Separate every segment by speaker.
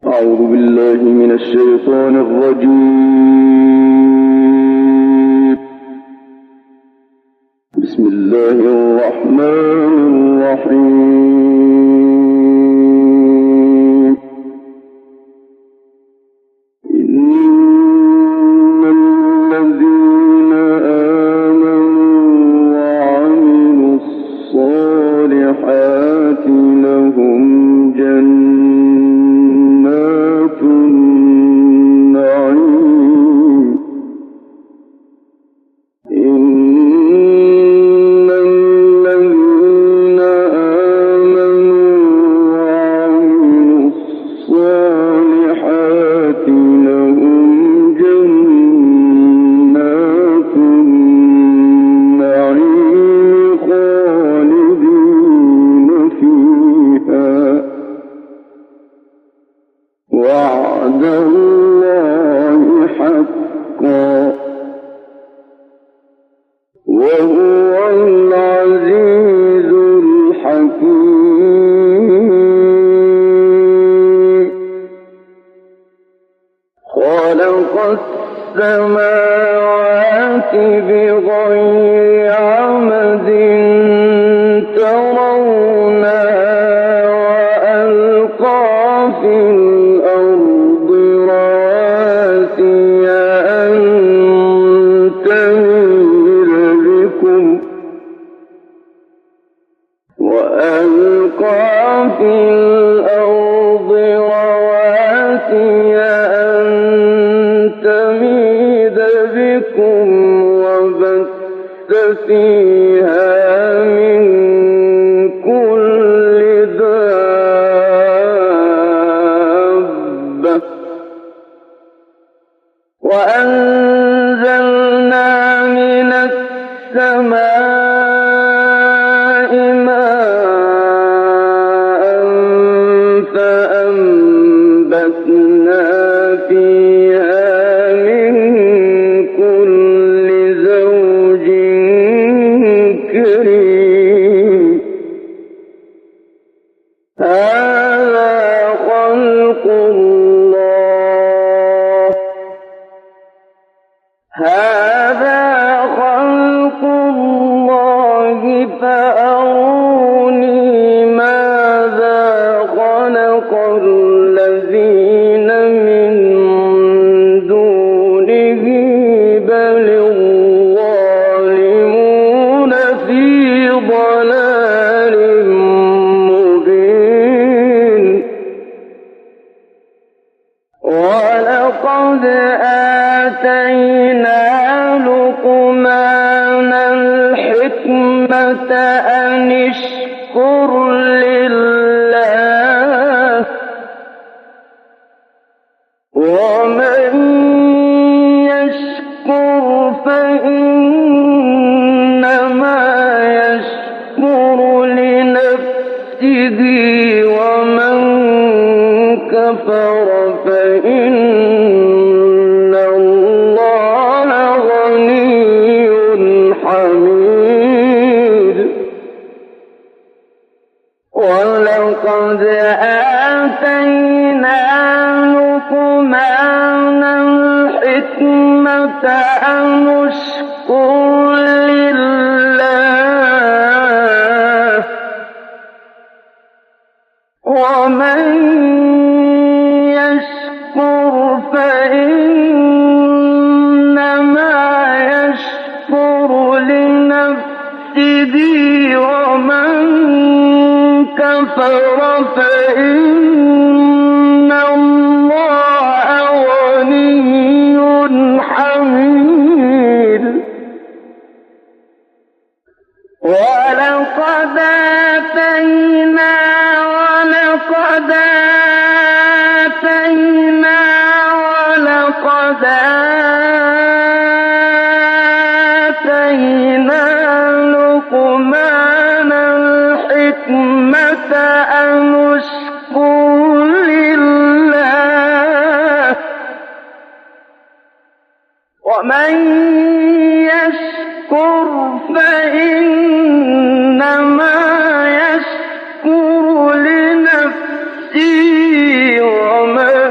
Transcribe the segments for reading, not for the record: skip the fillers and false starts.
Speaker 1: أعوذ بالله من الشيطان الرجيم. بسم الله الرحمن الرحيم. إن الذين آمنوا وعملوا الصالحات لهم جنات النعيم. إن الذين آمنوا وعملوا الصالحات لهم جنات النعيم خالدين فيها. وعد الله حقا وهو العزيز الحكيم. خلق السماوات بغير عمد ترونها وألقى في الأرض رواسي أن تميد بكم وبث فيها من كل دابة وأنزلنا من السماء ماء فأنبتنا فيها من كل زوج كريم. هذا خلق الله فأروني ماذا خلق الذين من دونه بل الظالمون في ضلال مبين. ولقد آتينا لقمان الحكمة أن اشكر لله ومن يشكر فإنما يشكر لنفسه ومن كفر فإن الله غني حميد. ولقد آتينا لقمان الحكمة أن اشكر لله ومن يشكر فإنما يشكر لنفسه ومن كفر فإن الله غني حميد. ولقد آتينا لقمان الحكمة أن اشكر لله ومن يشكر فإنما يشكر لنفسه ومن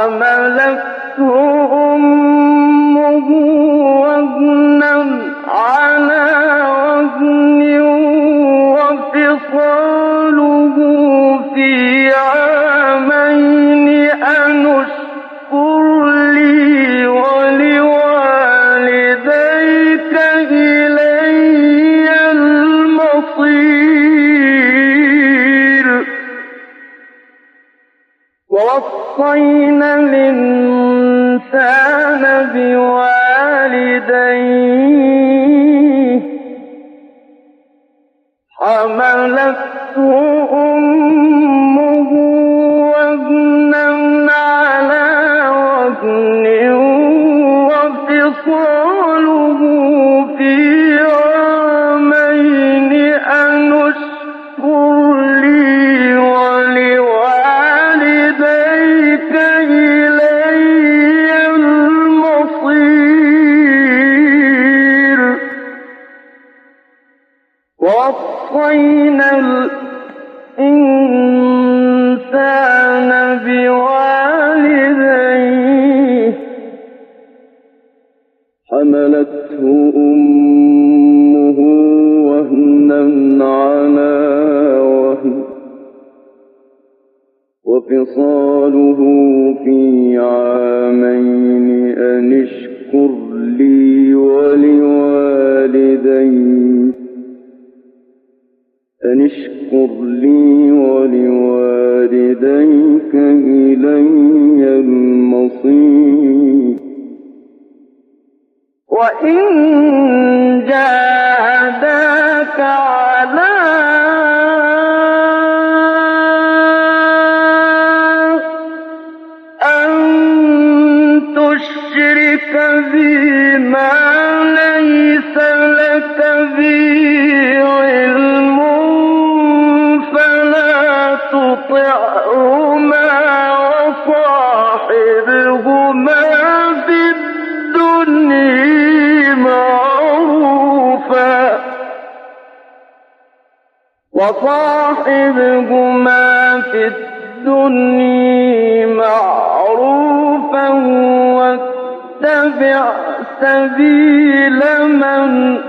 Speaker 1: حملته أمه وهنا على وهن وفصاله في عامين أن اشكر لي ولوالديك إلي المصير ووصينا الإنسان بوالديه حملته أمه وهنا على وهن وفصاله في عامين أن اشكر لي ولوالديك إلي المصير ووصينا الإنسان بوالديه حملته أمه وهنا على وهن وفصاله في عامين أن اشكر لي ولوالديك إلي المصير وإن جاهداك على أن تشرك بي ما ليس لك به علم فلا تطعهما وصاحبهما في الدنيا معروفا واتبع سبيل من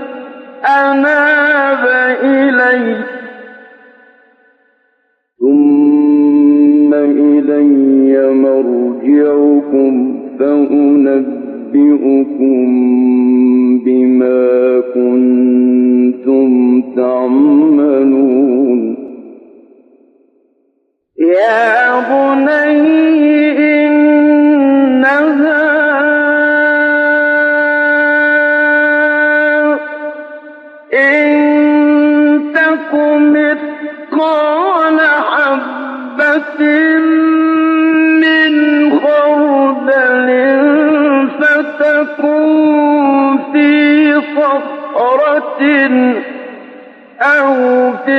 Speaker 1: أناب إلي ثم إلي مرجعكم فأنبئكم بما كنتم تعملون يا بني إنها إن تك مثقال حبة من خردل فتكن في صخرة أو في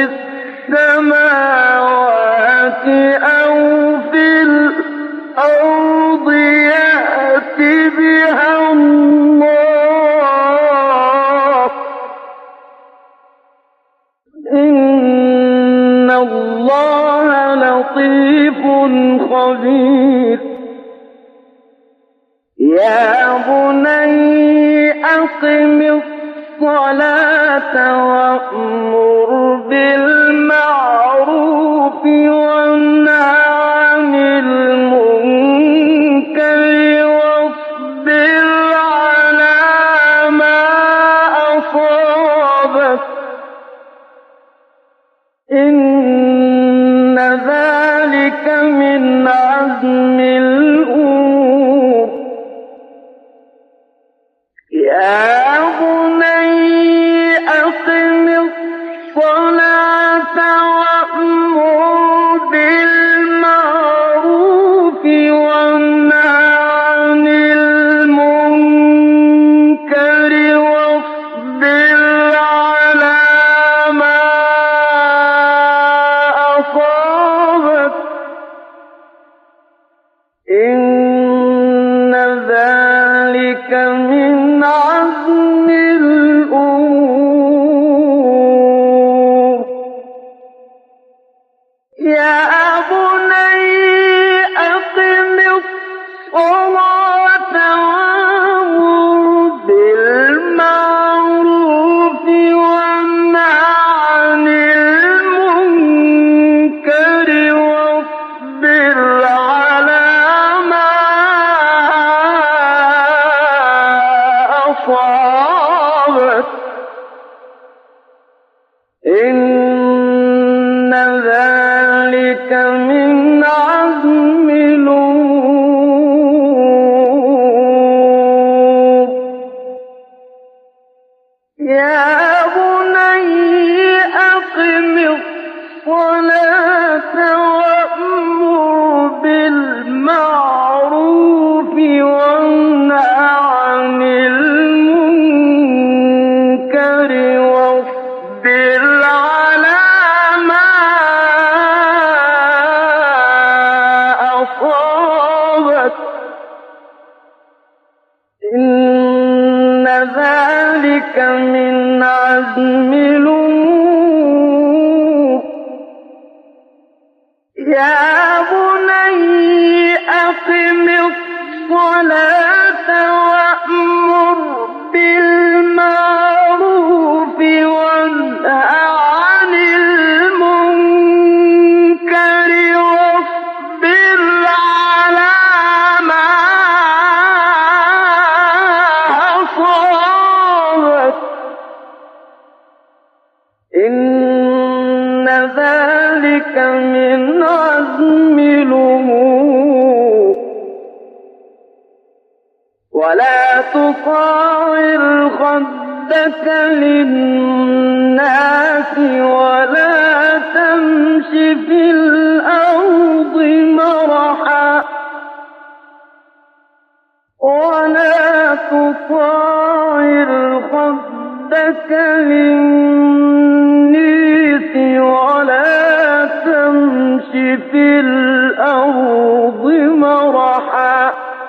Speaker 1: السماوات أو في الأرض يأت بها الله إن الله لطيف خبير يا بني أقم الصلاة وأمر بالمعروف وانهى عن المنكر واصبر على ما أصابك إن ذلك من عزم الأمور يا بني أقم الصلاة وأمر بالمعروف وانهى عن المنكر واصبر على ما أصابك إن ذلك من عزم الأمور يا بني أقم ذلك من عزم الأمور يا بني أقم الصلاة وأمر بالمعروف وانه عن المنكر واصبر على ما أصابك إن ذلك من عزم الأمور يا بني أقم الصلاة وأمر بالمعروف وانه عن المنكر واصبر على ما أصابك إن ذلك من عزم الأمور ولا تصعر خدك للناس ولا تمش في الأرض مرحا ولا تصعر خدك للناس ولا تمش في الأرض مرحا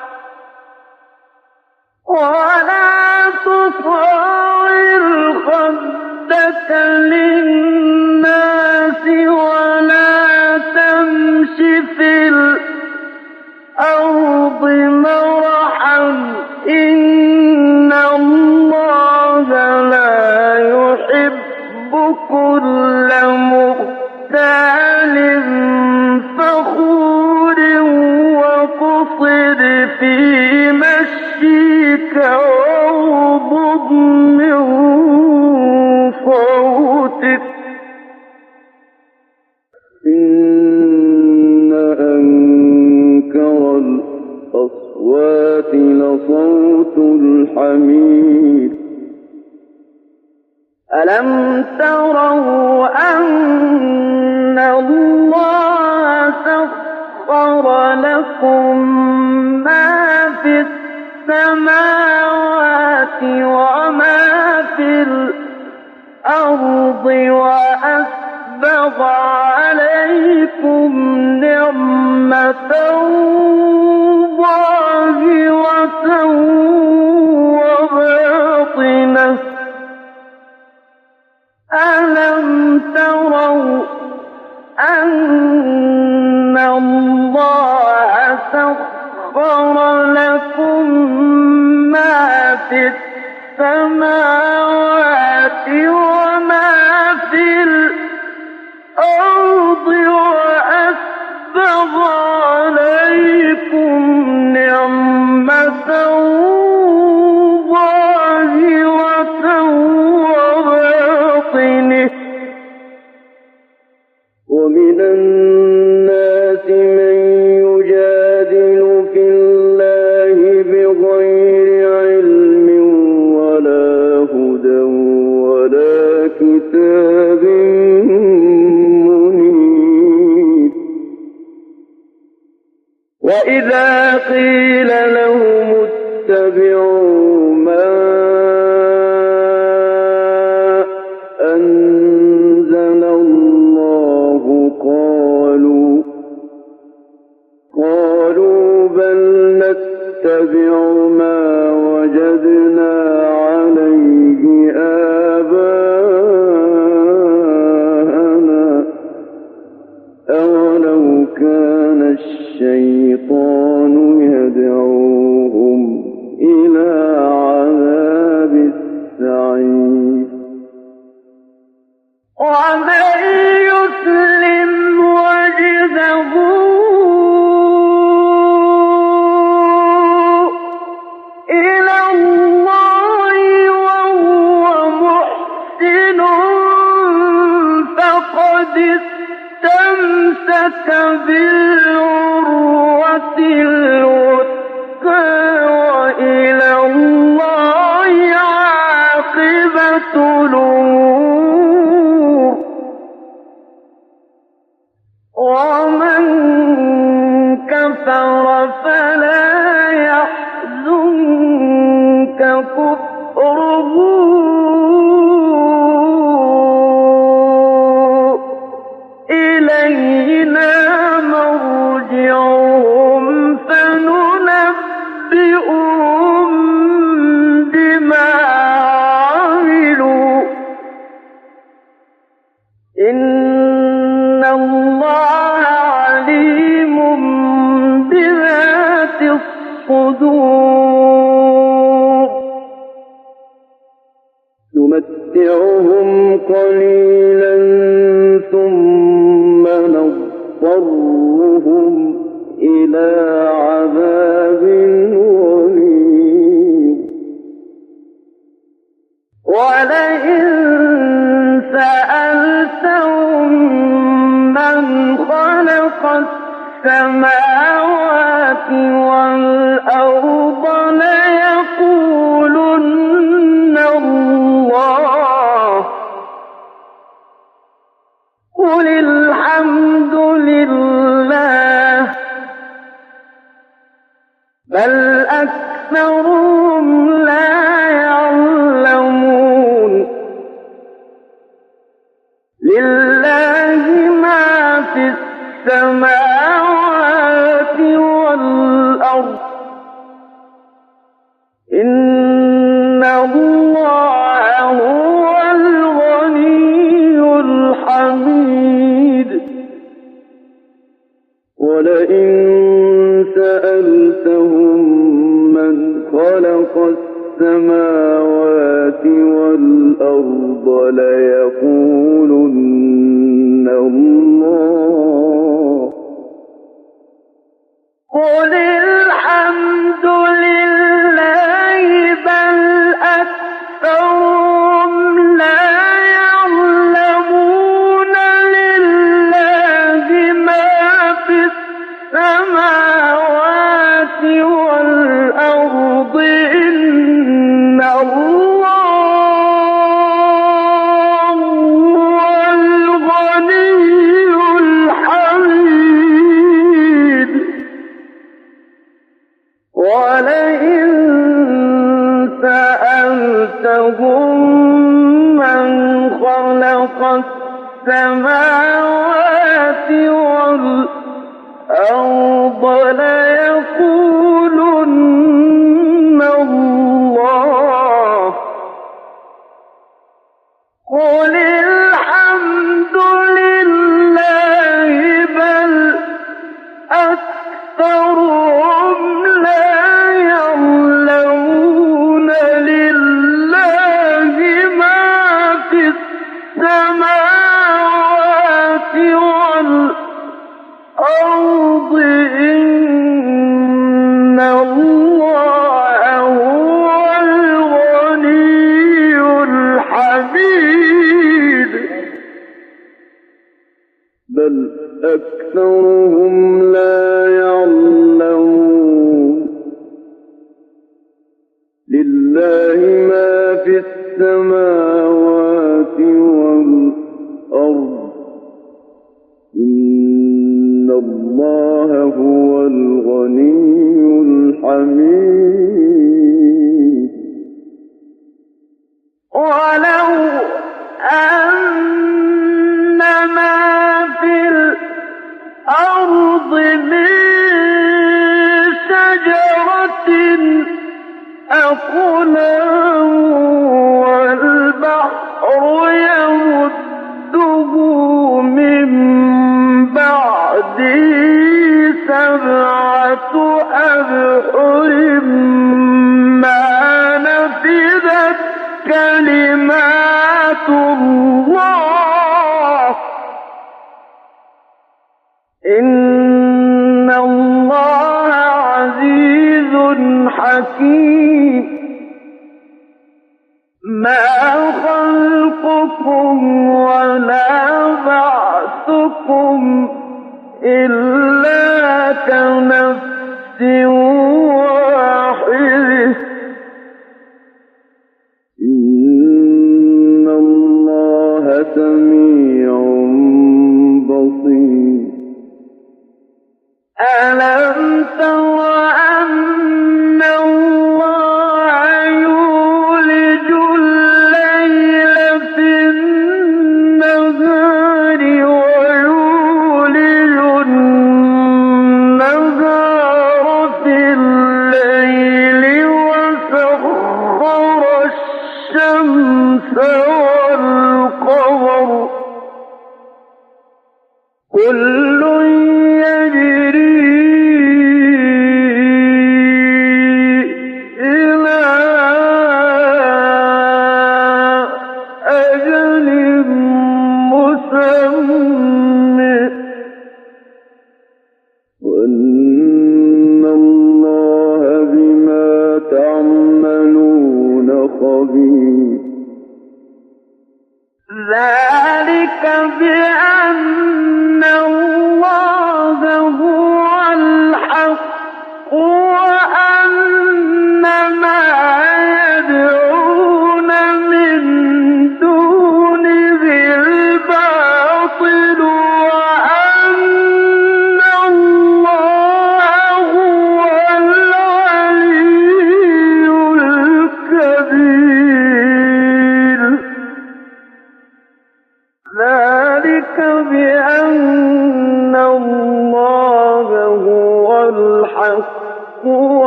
Speaker 1: ولا تصعر خدك للناس ولا تمش في الأرض مرحا إن الله لا يحب كل مختال فخور وقصد في مشيك واغضض من صوتك إن أنكر الأصوات لصوت الحمير ألم تروا أن الله سخر لكم ما في السماوات وما في الأرض وأسبغ عليكم نعمة ظاهرة وباطنة ألم تروا أن الله سخر لكم ما في السماوات وما في الأرض وأسبغ عليكم نعمة ظاهرة وباطنة ومن الناس من يجادل في الله بغير علم ولا هدى ولا كتاب منير وإذا قيل لهم اتبعوا ما أنزل الله قالوا بل نتبع ما وجدنا عليه آباءنا أولو كان الشيطان يدعوهم إلى عذاب السعير ومن يسلم وجهه إلى الله وهو محسن فقد استمسك بالعروة الوثقى وإلى الله عاقبة الأمور ومن كفر فلا يحزنك كفره إلينا مرجعهم فننبئهم بما عملوا إن الله عليم بذات الصدور نمتعهم قليلا ثم نضطرهم إلى عذاب غليظ ولئن سألتهم من خلق السماوات والأرض ليقولن الله قل الحمد لله بل أكثرهم لا يعلمون لله ما في السماوات والأرض إن الله هو الغني الحميد ولئن سألتهم من خلق السماوات والأرض ليقولن الله قل الحمد لله بل أكثرهم لا يعلمون لله ما في السماوات والأرض إن الله هو الغني الحميد ولئن سألتهم من خلق السماوات والأرض ليقولن الله قل الحمد لله بل أكثرهم لا يعلمون لله ما في السماوات والأرض إن الله هو الغني الحميد بل أكثرهم لا يعلمون لله ما في السماوات والأرض إن الله هو الغني الحميد ولو أن ما في الأرض من شجرة أقلام والبحر يمده من بعده 7 أبحر ما نفذت كلمات الله إن الله عزيز حكيم ما خلقكم ولا بعثكم إلا كنفس واحدة إن الله سميع بصير ألم تر أن الله يولج الليل في النهار ويولج النهار في الليل وسخر الشمس والقمر كل يجري إلى أجل مسمى وأن الله بما تعملون خبير ذلك بأن الله هو الحق وأن ما يدعون من دونه الباطل وأن الله هو العلي الكبير ذلك بأن الله هو الحق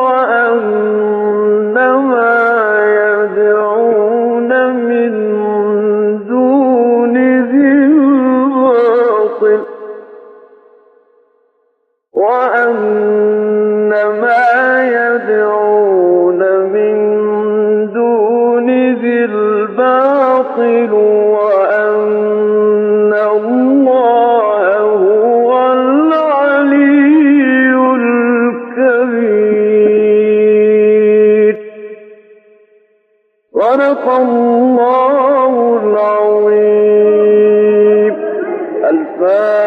Speaker 1: وأن ما يدعون من دونه الباطل وأن ما يدعون من دونه الباطل وأن الله هو العلي الكبير صدق الله العظيم. الفاتحة.